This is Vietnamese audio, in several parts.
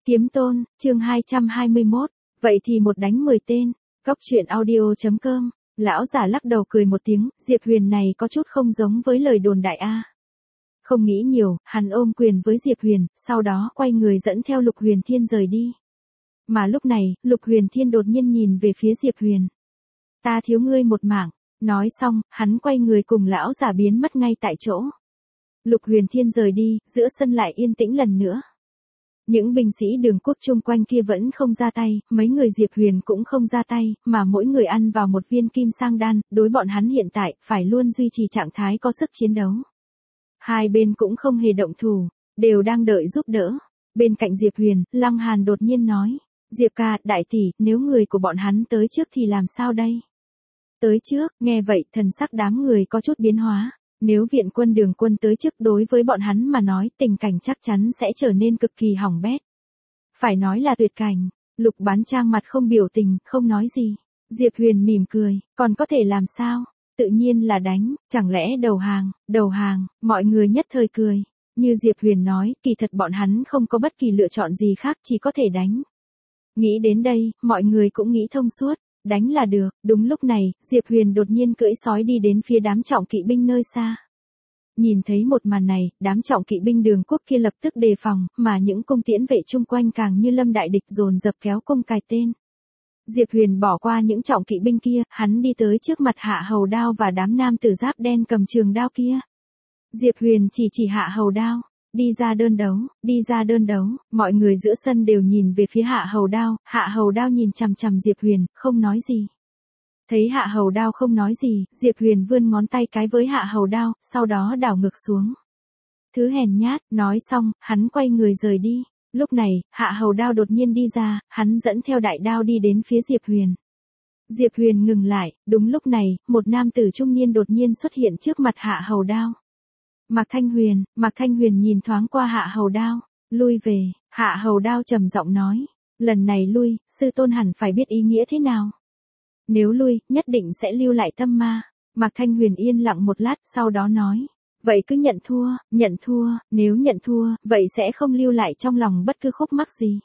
Kiếm Tôn, chương 221, vậy thì một đánh 10 tên. Cóc truyện audio.com. Lão giả lắc đầu cười một tiếng, Diệp Huyền này có chút không giống với lời đồn đại a. Không nghĩ nhiều, hắn ôm quyền với Diệp Huyền, sau đó quay người dẫn theo Lục Huyền Thiên rời đi. Mà lúc này, Lục Huyền Thiên đột nhiên nhìn về phía Diệp Huyền. Ta thiếu ngươi một mảng. Nói xong, hắn quay người cùng lão giả biến mất ngay tại chỗ. Lục Huyền Thiên rời đi, giữa sân lại yên tĩnh lần nữa. Những binh sĩ Đường Quốc chung quanh kia vẫn không ra tay, mấy người Diệp Huyền cũng không ra tay, mà mỗi người ăn vào một viên kim sang đan, đối bọn hắn hiện tại, phải luôn duy trì trạng thái có sức chiến đấu. Hai bên cũng không hề động thủ, đều đang đợi giúp đỡ. Bên cạnh Diệp Huyền, Lăng Hàn đột nhiên nói, Diệp ca, đại tỷ, nếu người của bọn hắn tới trước thì làm sao đây? Tới trước, nghe vậy, thần sắc đám người có chút biến hóa. Nếu viện quân Đường quân tới trước đối với bọn hắn mà nói, tình cảnh chắc chắn sẽ trở nên cực kỳ hỏng bét. Phải nói là tuyệt cảnh. Lục Bán Trang mặt không biểu tình, không nói gì. Diệp Huyền mỉm cười, còn có thể làm sao? Tự nhiên là đánh, chẳng lẽ đầu hàng, mọi người nhất thời cười. Như Diệp Huyền nói, kỳ thật bọn hắn không có bất kỳ lựa chọn gì khác, chỉ có thể đánh. Nghĩ đến đây, mọi người cũng nghĩ thông suốt. Đánh là được. Đúng lúc này, Diệp Huyền đột nhiên cưỡi sói đi đến phía đám trọng kỵ binh nơi xa. Nhìn thấy một màn này, đám trọng kỵ binh Đường Quốc kia lập tức đề phòng, mà những cung tiễn vệ chung quanh càng như lâm đại địch dồn dập kéo cung cài tên. Diệp Huyền bỏ qua những trọng kỵ binh kia, hắn đi tới trước mặt Hạ Hầu Đao và đám nam tử giáp đen cầm trường đao kia. Diệp Huyền chỉ Hạ Hầu Đao. Đi ra đơn đấu, mọi người giữa sân đều nhìn về phía Hạ Hầu Đao nhìn chằm chằm Diệp Huyền, không nói gì. Thấy Hạ Hầu Đao không nói gì, Diệp Huyền vươn ngón tay cái với Hạ Hầu Đao, sau đó đảo ngược xuống. Thứ hèn nhát, nói xong, hắn quay người rời đi. Lúc này, Hạ Hầu Đao đột nhiên đi ra, hắn dẫn theo đại đao đi đến phía Diệp Huyền. Diệp Huyền ngừng lại, đúng lúc này, một nam tử trung niên đột nhiên xuất hiện trước mặt Hạ Hầu Đao. Mạc Thanh Huyền nhìn thoáng qua Hạ Hầu Đao, lui về. Hạ Hầu Đao trầm giọng nói, lần này lui, sư tôn hẳn phải biết ý nghĩa thế nào. Nếu lui, nhất định sẽ lưu lại tâm ma. Mạc Thanh Huyền yên lặng một lát, sau đó nói, vậy cứ nhận thua, nếu nhận thua, vậy sẽ không lưu lại trong lòng bất cứ khúc mắc gì.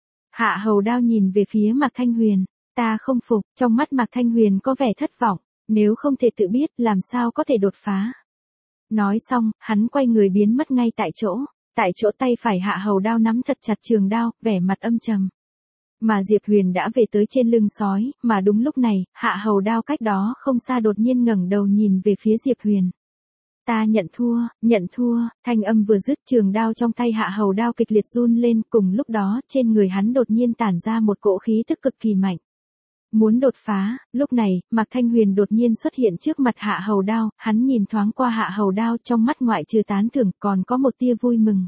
Hạ Hầu Đao nhìn về phía Mạc Thanh Huyền, ta không phục, trong mắt Mạc Thanh Huyền có vẻ thất vọng, nếu không thể tự biết, làm sao có thể đột phá. Nói xong, hắn quay người biến mất ngay tại chỗ tay phải Hạ Hầu Đao nắm thật chặt trường đao, vẻ mặt âm trầm. Mà Diệp Huyền đã về tới trên lưng sói, mà đúng lúc này, Hạ Hầu Đao cách đó không xa đột nhiên ngẩng đầu nhìn về phía Diệp Huyền. Ta nhận thua, thanh âm vừa dứt trường đao trong tay Hạ Hầu Đao kịch liệt run lên, cùng lúc đó, trên người hắn đột nhiên tản ra một cỗ khí tức cực kỳ mạnh. Muốn đột phá, lúc này, Mạc Thanh Huyền đột nhiên xuất hiện trước mặt Hạ Hầu Đao, hắn nhìn thoáng qua Hạ Hầu Đao trong mắt ngoại trừ tán thưởng còn có một tia vui mừng.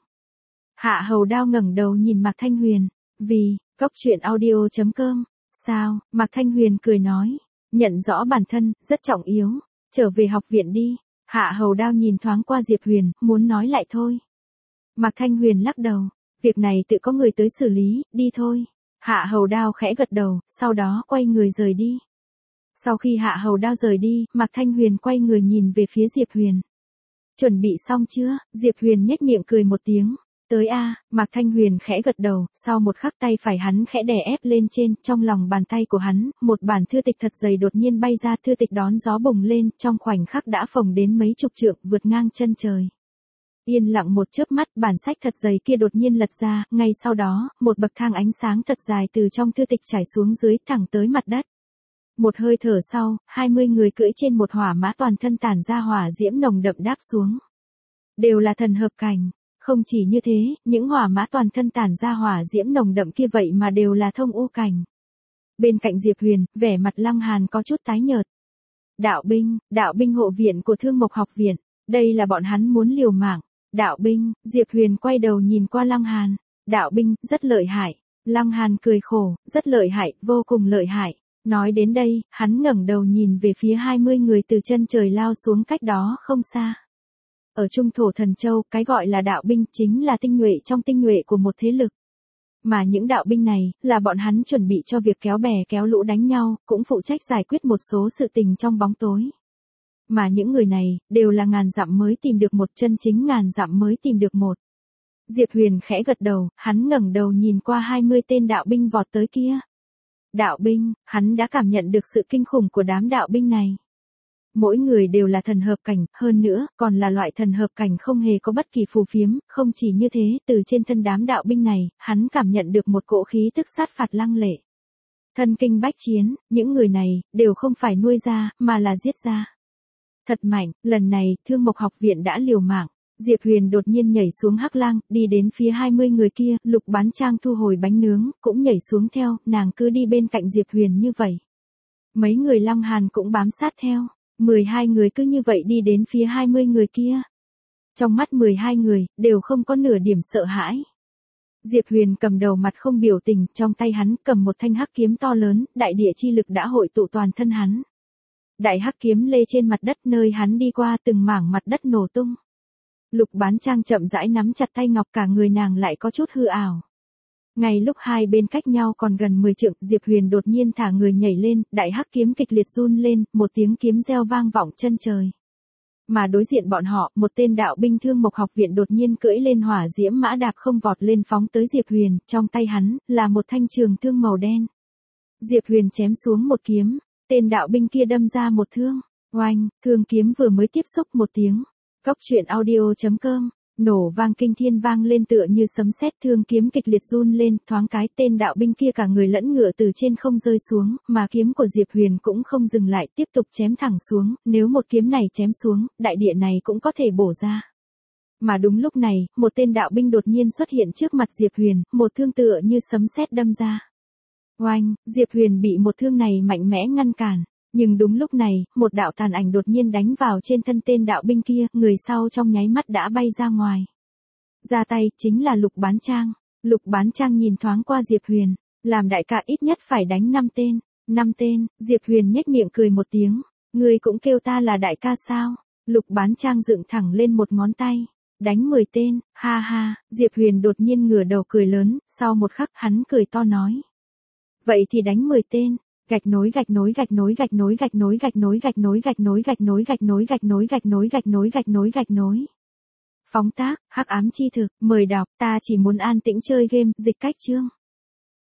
Hạ Hầu Đao ngẩng đầu nhìn Mạc Thanh Huyền, vì, Cóc truyện audio.com, sao, Mạc Thanh Huyền cười nói, nhận rõ bản thân, rất trọng yếu, trở về học viện đi. Hạ Hầu Đao nhìn thoáng qua Diệp Huyền, muốn nói lại thôi. Mạc Thanh Huyền lắc đầu, việc này tự có người tới xử lý, đi thôi. Hạ Hầu Đao khẽ gật đầu, sau đó quay người rời đi. Sau khi Hạ Hầu Đao rời đi, Mạc Thanh Huyền quay người nhìn về phía Diệp Huyền. Chuẩn bị xong chưa? Diệp Huyền nhếch miệng cười một tiếng. Tới a. Mạc Thanh Huyền khẽ gật đầu, sau một khắc tay phải hắn khẽ đè ép lên trên, trong lòng bàn tay của hắn, một bản thư tịch thật dày đột nhiên bay ra, thư tịch đón gió bùng lên, trong khoảnh khắc đã phồng đến mấy chục trượng, vượt ngang chân trời. Yên lặng một chớp mắt, bản sách thật dày kia đột nhiên lật ra, ngay sau đó, một bậc thang ánh sáng thật dài từ trong thư tịch trải xuống dưới, thẳng tới mặt đất. Một hơi thở sau, 20 người cưỡi trên một hỏa mã toàn thân tản ra hỏa diễm nồng đậm đáp xuống. Đều là thần hợp cảnh. Không chỉ như thế, những hỏa mã toàn thân tản ra hỏa diễm nồng đậm kia vậy mà đều là thông u cảnh. Bên cạnh Diệp Huyền, vẻ mặt Lăng Hàn có chút tái nhợt. Đạo binh hộ viện của Thương Mộc học viện, đây là bọn hắn muốn liều mạng. Đạo binh, Diệp Huyền quay đầu nhìn qua Lăng Hàn. Đạo binh, rất lợi hại. Lăng Hàn cười khổ, rất lợi hại, vô cùng lợi hại. Nói đến đây, hắn ngẩng đầu nhìn về phía 20 người từ chân trời lao xuống cách đó không xa. Ở Trung Thổ Thần Châu, cái gọi là đạo binh chính là tinh nhuệ trong tinh nhuệ của một thế lực. Mà những đạo binh này, là bọn hắn chuẩn bị cho việc kéo bè kéo lũ đánh nhau, cũng phụ trách giải quyết một số sự tình trong bóng tối. Mà những người này, đều là ngàn dặm mới tìm được một, chân chính ngàn dặm mới tìm được một. Diệp Huyền khẽ gật đầu, hắn ngẩng đầu nhìn qua 20 tên đạo binh vọt tới kia. Đạo binh, hắn đã cảm nhận được sự kinh khủng của đám đạo binh này. Mỗi người đều là thần hợp cảnh, hơn nữa, còn là loại thần hợp cảnh không hề có bất kỳ phù phiếm, không chỉ như thế, từ trên thân đám đạo binh này, hắn cảm nhận được một cỗ khí tức sát phạt lăng lệ. Thân kinh bách chiến, những người này, đều không phải nuôi ra, mà là giết ra. Thật mạnh, lần này, Thương Mộc học viện đã liều mạng. Diệp Huyền đột nhiên nhảy xuống hắc lang, đi đến phía 20 người kia, Lục Bán Trang thu hồi bánh nướng, cũng nhảy xuống theo, nàng cứ đi bên cạnh Diệp Huyền như vậy. Mấy người Long Hàn cũng bám sát theo, 12 người cứ như vậy đi đến phía 20 người kia. Trong mắt 12 người, đều không có nửa điểm sợ hãi. Diệp Huyền cầm đầu mặt không biểu tình, trong tay hắn cầm một thanh hắc kiếm to lớn, đại địa chi lực đã hội tụ toàn thân hắn. Đại hắc kiếm lê trên mặt đất nơi hắn đi qua từng mảng mặt đất nổ tung. Lục Bán Trang chậm rãi nắm chặt tay ngọc, cả người nàng lại có chút hư ảo. Ngay lúc hai bên cách nhau còn gần 10 trượng, Diệp Huyền đột nhiên thả người nhảy lên, đại hắc kiếm kịch liệt run lên, một tiếng kiếm reo vang vọng chân trời. Mà đối diện bọn họ, một tên đạo binh Thương Mộc học viện đột nhiên cưỡi lên hỏa diễm mã đạp không vọt lên phóng tới Diệp Huyền, trong tay hắn là một thanh trường thương màu đen. Diệp Huyền chém xuống một kiếm, tên đạo binh kia đâm ra một thương, oanh, thương kiếm vừa mới tiếp xúc một tiếng. Cốc truyện audio.com, nổ vang kinh thiên vang lên tựa như sấm sét, thương kiếm kịch liệt run lên, thoáng cái tên đạo binh kia cả người lẫn ngựa từ trên không rơi xuống, mà kiếm của Diệp Huyền cũng không dừng lại, tiếp tục chém thẳng xuống, nếu một kiếm này chém xuống, đại địa này cũng có thể bổ ra. Mà đúng lúc này, một tên đạo binh đột nhiên xuất hiện trước mặt Diệp Huyền, một thương tựa như sấm sét đâm ra. Oanh, Diệp Huyền bị một thương này mạnh mẽ ngăn cản. Nhưng đúng lúc này, một đạo tàn ảnh đột nhiên đánh vào trên thân tên đạo binh kia, người sau trong nháy mắt đã bay ra ngoài. Ra tay, chính là Lục Bán Trang. Lục Bán Trang nhìn thoáng qua Diệp Huyền, làm đại ca ít nhất phải đánh 5 tên. 5 tên, Diệp Huyền nhếch miệng cười một tiếng. Ngươi cũng kêu ta là đại ca sao? Lục Bán Trang dựng thẳng lên một ngón tay. Đánh 10 tên, ha ha, Diệp Huyền đột nhiên ngửa đầu cười lớn, sau một khắc hắn cười to nói. Vậy thì đánh 10 tên. Gạch nối gạch nối gạch nối gạch nối gạch nối gạch nối gạch nối gạch nối gạch nối gạch nối gạch nối gạch nối gạch nối gạch nối gạch nối. Phóng tác, hắc ám chi thực, mời đọc, ta chỉ muốn an tĩnh chơi game, dịch cách chương.